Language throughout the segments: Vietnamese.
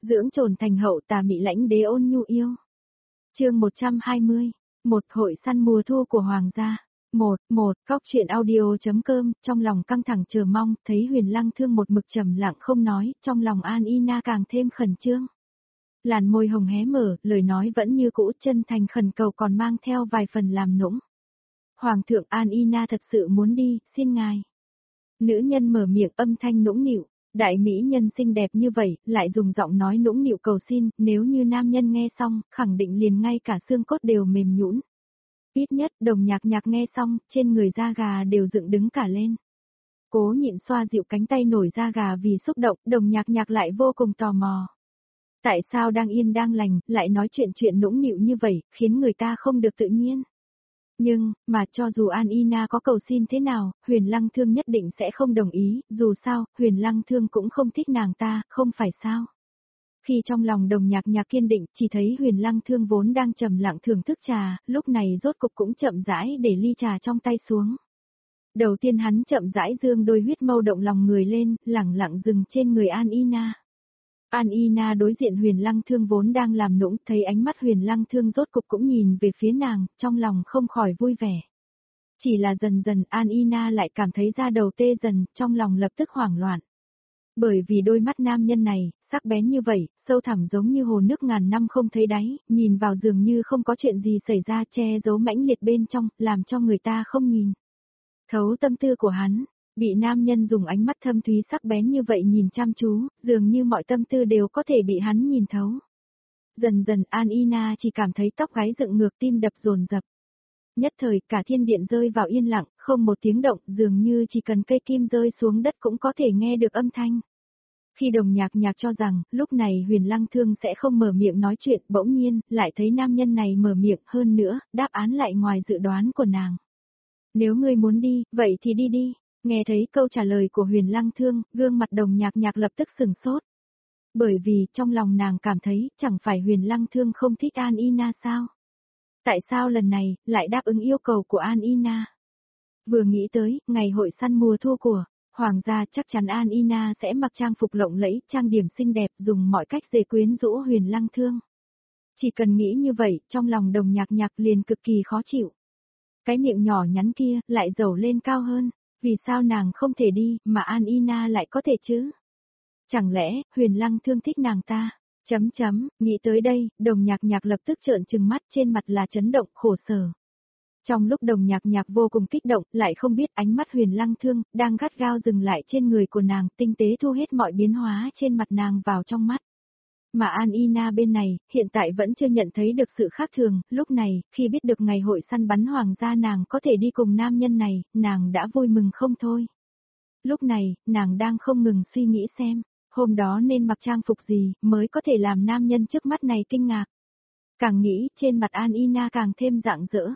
dưỡng trồn thành hậu tà mị lãnh đế ôn nhu yêu. Chương 120, một hội săn mùa thu của hoàng gia. Góc truyện audio.com, trong lòng căng thẳng chờ mong, thấy Huyền Lăng Thương một mực trầm lặng không nói, trong lòng An Ina càng thêm khẩn trương. Làn môi hồng hé mở, lời nói vẫn như cũ, chân thành khẩn cầu còn mang theo vài phần làm nũng. Hoàng thượng, An Ina thật sự muốn đi, xin ngài. Nữ nhân mở miệng, âm thanh nũng nịu. Đại mỹ nhân xinh đẹp như vậy, lại dùng giọng nói nũng nịu cầu xin, nếu như nam nhân nghe xong, khẳng định liền ngay cả xương cốt đều mềm nhũn. Ít nhất, Đồng Nhạc Nhạc nghe xong, trên người da gà đều dựng đứng cả lên. Cố nhịn xoa dịu cánh tay nổi da gà vì xúc động, Đồng Nhạc Nhạc lại vô cùng tò mò. Tại sao đang yên đang lành, lại nói chuyện nũng nịu như vậy, khiến người ta không được tự nhiên. Nhưng, mà cho dù An Ina có cầu xin thế nào, Huyền Lăng Thương nhất định sẽ không đồng ý, dù sao, Huyền Lăng Thương cũng không thích nàng ta, không phải sao. Khi trong lòng Đồng Nhạc Nhạc kiên định, chỉ thấy Huyền Lăng Thương vốn đang trầm lặng thưởng thức trà, lúc này rốt cục cũng chậm rãi để ly trà trong tay xuống. Đầu tiên hắn chậm rãi dương đôi huyết mâu động lòng người lên, lẳng lặng dừng trên người An Ina. An Ina đối diện Huyền Lăng Thương vốn đang làm nũng, thấy ánh mắt Huyền Lăng Thương rốt cục cũng nhìn về phía nàng, trong lòng không khỏi vui vẻ. Chỉ là dần dần An Ina lại cảm thấy da đầu tê dần, trong lòng lập tức hoảng loạn. Bởi vì đôi mắt nam nhân này, sắc bén như vậy, sâu thẳm giống như hồ nước ngàn năm không thấy đáy, nhìn vào dường như không có chuyện gì xảy ra, che giấu mãnh liệt bên trong, làm cho người ta không nhìn. Thấu tâm tư của hắn. Bị nam nhân dùng ánh mắt thâm thúy sắc bén như vậy nhìn chăm chú, dường như mọi tâm tư đều có thể bị hắn nhìn thấu. Dần dần An Ina chỉ cảm thấy tóc gáy dựng ngược, tim đập dồn dập. Nhất thời cả thiên điện rơi vào yên lặng, không một tiếng động, dường như chỉ cần cây kim rơi xuống đất cũng có thể nghe được âm thanh. Khi Đồng Nhạc Nhạc cho rằng, lúc này Huyền Lăng Thương sẽ không mở miệng nói chuyện, bỗng nhiên, lại thấy nam nhân này mở miệng, hơn nữa, đáp án lại ngoài dự đoán của nàng. Nếu ngươi muốn đi, vậy thì đi đi. Nghe thấy câu trả lời của Huyền Lăng Thương, gương mặt Đồng Nhạc Nhạc lập tức sừng sốt. Bởi vì trong lòng nàng cảm thấy, chẳng phải Huyền Lăng Thương không thích An Ina sao? Tại sao lần này, lại đáp ứng yêu cầu của An Ina? Vừa nghĩ tới, ngày hội săn mùa thu của hoàng gia, chắc chắn An Ina sẽ mặc trang phục lộng lẫy, trang điểm xinh đẹp, dùng mọi cách để quyến rũ Huyền Lăng Thương. Chỉ cần nghĩ như vậy, trong lòng Đồng Nhạc Nhạc liền cực kỳ khó chịu. Cái miệng nhỏ nhắn kia, lại dầu lên cao hơn. Vì sao nàng không thể đi, mà An Ina lại có thể chứ? Chẳng lẽ, Huyền Lăng Thương thích nàng ta? Nghĩ tới đây, Đồng Nhạc Nhạc lập tức trợn trừng mắt, trên mặt là chấn động, khổ sở. Trong lúc Đồng Nhạc Nhạc vô cùng kích động, lại không biết ánh mắt Huyền Lăng Thương, đang gắt gao dừng lại trên người của nàng, tinh tế thu hết mọi biến hóa trên mặt nàng vào trong mắt. Mà An Ina bên này, hiện tại vẫn chưa nhận thấy được sự khác thường, lúc này, khi biết được ngày hội săn bắn hoàng gia nàng có thể đi cùng nam nhân này, nàng đã vui mừng không thôi. Lúc này, nàng đang không ngừng suy nghĩ xem, hôm đó nên mặc trang phục gì, mới có thể làm nam nhân trước mắt này kinh ngạc. Càng nghĩ, trên mặt An Ina càng thêm rạng rỡ.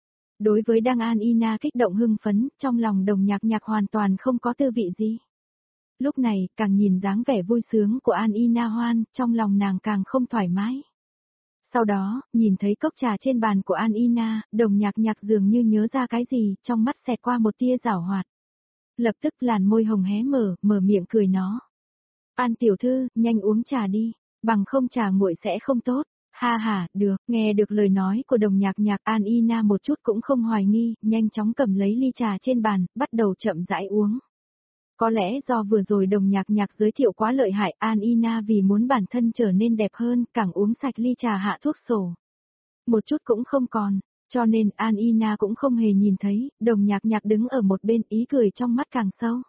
Đối với đang An Ina kích động hưng phấn, trong lòng Đồng Nhạc Nhạc hoàn toàn không có tư vị gì. Lúc này, càng nhìn dáng vẻ vui sướng của An Ina Hoan, trong lòng nàng càng không thoải mái. Sau đó, nhìn thấy cốc trà trên bàn của An Ina, Đồng Nhạc Nhạc dường như nhớ ra cái gì, trong mắt xẹt qua một tia giảo hoạt. Lập tức làn môi hồng hé mở miệng cười nó. An tiểu thư, nhanh uống trà đi, bằng không trà nguội sẽ không tốt. Ha ha, được, nghe được lời nói của Đồng Nhạc Nhạc, An Ina một chút cũng không hoài nghi, nhanh chóng cầm lấy ly trà trên bàn, bắt đầu chậm rãi uống. Có lẽ do vừa rồi Đồng Nhạc Nhạc giới thiệu quá lợi hại, An Ina vì muốn bản thân trở nên đẹp hơn, càng uống sạch ly trà hạ thuốc sổ. Một chút cũng không còn, cho nên An Ina cũng không hề nhìn thấy, Đồng Nhạc Nhạc đứng ở một bên, ý cười trong mắt càng sâu.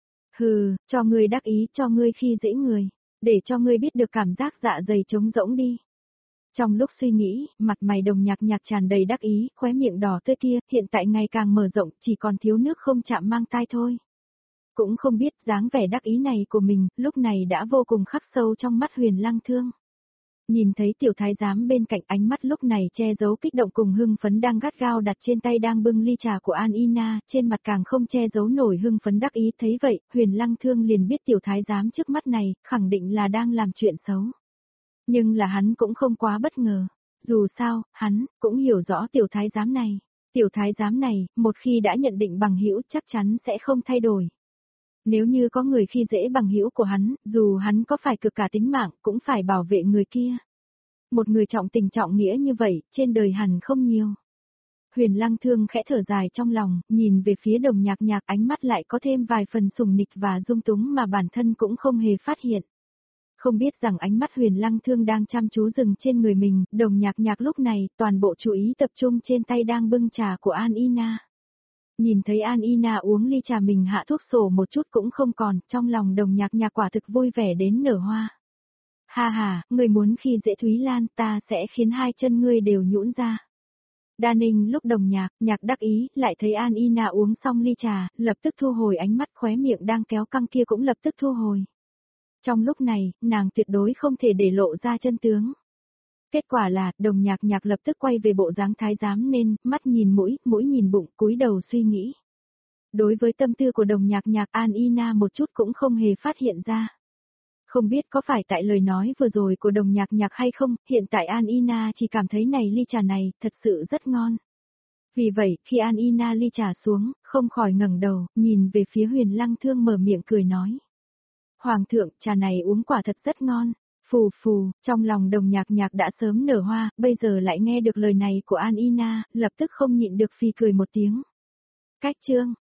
Hừ, cho ngươi đắc ý, cho ngươi khi dễ người, để cho ngươi biết được cảm giác dạ dày trống rỗng đi. Trong lúc suy nghĩ, mặt mày Đồng Nhạc Nhạc tràn đầy đắc ý, khóe miệng đỏ tươi kia, hiện tại ngày càng mở rộng, chỉ còn thiếu nước không chạm mang tai thôi. Cũng không biết dáng vẻ đắc ý này của mình, lúc này đã vô cùng khắc sâu trong mắt Huyền Lăng Thương. Nhìn thấy tiểu thái giám bên cạnh, ánh mắt lúc này che giấu kích động cùng hưng phấn đang gắt gao đặt trên tay đang bưng ly trà của An Ina, trên mặt càng không che giấu nổi hưng phấn đắc ý. Thấy vậy, Huyền Lăng Thương liền biết tiểu thái giám trước mắt này, khẳng định là đang làm chuyện xấu. Nhưng là hắn cũng không quá bất ngờ. Dù sao, hắn cũng hiểu rõ tiểu thái giám này. Tiểu thái giám này, một khi đã nhận định bằng hữu chắc chắn sẽ không thay đổi. Nếu như có người khi dễ bằng hữu của hắn, dù hắn có phải cực cả tính mạng, cũng phải bảo vệ người kia. Một người trọng tình trọng nghĩa như vậy, trên đời hẳn không nhiều. Huyền Lăng Thương khẽ thở dài trong lòng, nhìn về phía Đồng Nhạc Nhạc, ánh mắt lại có thêm vài phần sùng nịch và dung túng mà bản thân cũng không hề phát hiện. Không biết rằng ánh mắt Huyền Lăng Thương đang chăm chú dừng trên người mình, Đồng Nhạc Nhạc lúc này toàn bộ chú ý tập trung trên tay đang bưng trà của An Ina. Nhìn thấy An Ina uống ly trà mình hạ thuốc sổ một chút cũng không còn, trong lòng Đồng Nhạc Nhạc quả thực vui vẻ đến nở hoa. Ha ha, người muốn khi dễ Thúy Lan, ta sẽ khiến hai chân ngươi đều nhũn ra. Đa Ninh lúc Đồng Nhạc Nhạc đắc ý, lại thấy An Ina uống xong ly trà, lập tức thu hồi ánh mắt, khóe miệng đang kéo căng kia cũng lập tức thu hồi. Trong lúc này, nàng tuyệt đối không thể để lộ ra chân tướng. Kết quả là, Đồng Nhạc Nhạc lập tức quay về bộ dáng thái giám nên, mắt nhìn mũi, mũi nhìn bụng, cúi đầu suy nghĩ. Đối với tâm tư của Đồng Nhạc Nhạc, An Ina một chút cũng không hề phát hiện ra. Không biết có phải tại lời nói vừa rồi của Đồng Nhạc Nhạc hay không, hiện tại An Ina chỉ cảm thấy này ly trà này, thật sự rất ngon. Vì vậy, khi An Ina ly trà xuống, không khỏi ngẩng đầu, nhìn về phía Huyền Lăng Thương mở miệng cười nói. Hoàng thượng, trà này uống quả thật rất ngon. Phù phù, trong lòng Đồng Nhạc Nhạc đã sớm nở hoa, bây giờ lại nghe được lời này của An Ina, lập tức không nhịn được phì cười một tiếng. Cách chương